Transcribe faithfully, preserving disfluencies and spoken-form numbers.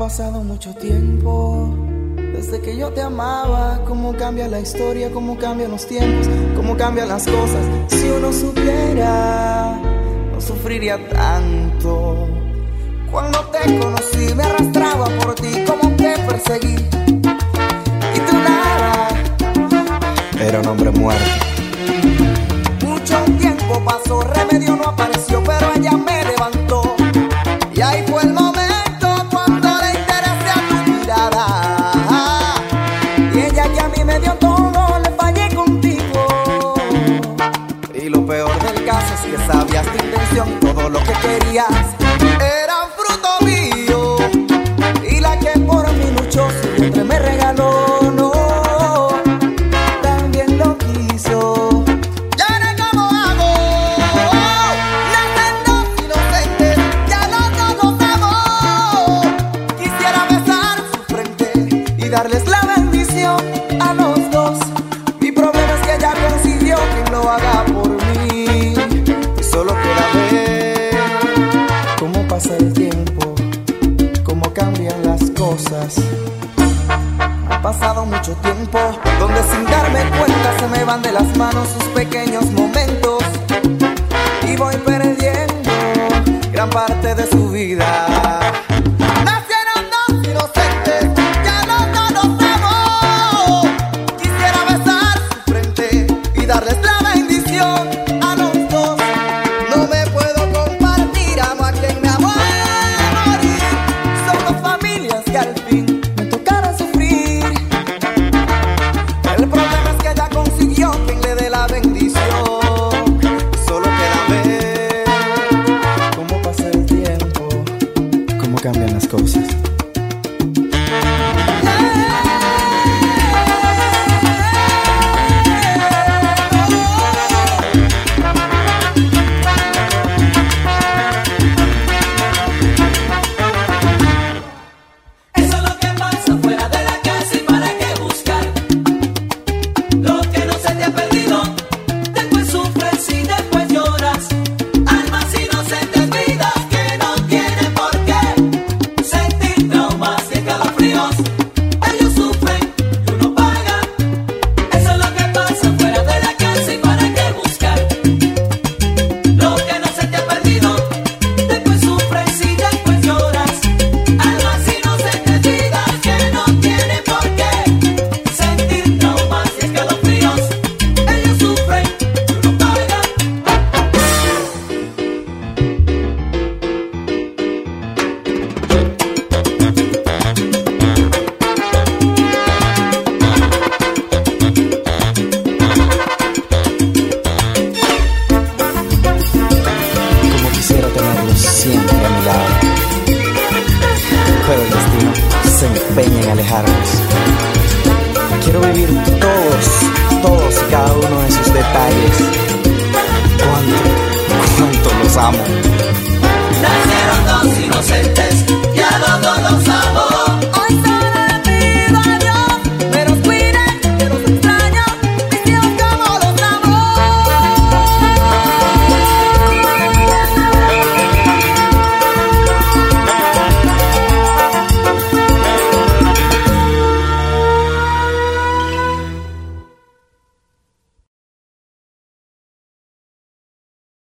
pasado mucho tiempo desde que yo te amaba. Cómo cambia la historia, cómo cambian los tiempos, cómo cambian las cosas. Si uno supiera, no sufriría tanto. Cuando te conocí me arrastraba por ti, como te perseguí y tú nada. Era un hombre muerto. Mucho tiempo pasó, remedio no apareció, pero ella me levantó. Y ahí fue el momento cuando le interesé a tu mirada. Y ella que a mí me dio todo, le fallé contigo. Y lo peor del caso es que sabías tu intención, todo lo que querías era fruto mío. Y la que por mí luchó, su vientre me regaló, no, también lo quiso. Darles la bendición a los dos. Mi problema es que ella consiguió quien lo haga por mí. Y solo queda ver cómo pasa el tiempo, cómo cambian las cosas. Ha pasado mucho tiempo donde sin darme cuenta se me van de las manos sus pequeños momentos. Y voy perdiendo gran parte de su vida. Darles la bendición a los dos. No me puedo compartir, amo a quien me amó a morir. Son dos familias que al fin me tocará sufrir. El problema es que ella consiguió quien le dé la bendición. Solo queda ver cómo pasa el tiempo, cómo cambian las cosas. Siempre a mi lado, pero el destino se empeña en alejarnos. Quiero vivir todos, todos y cada uno de esos detalles. Cuánto, cuánto los amo. Nacieron dos inocentes.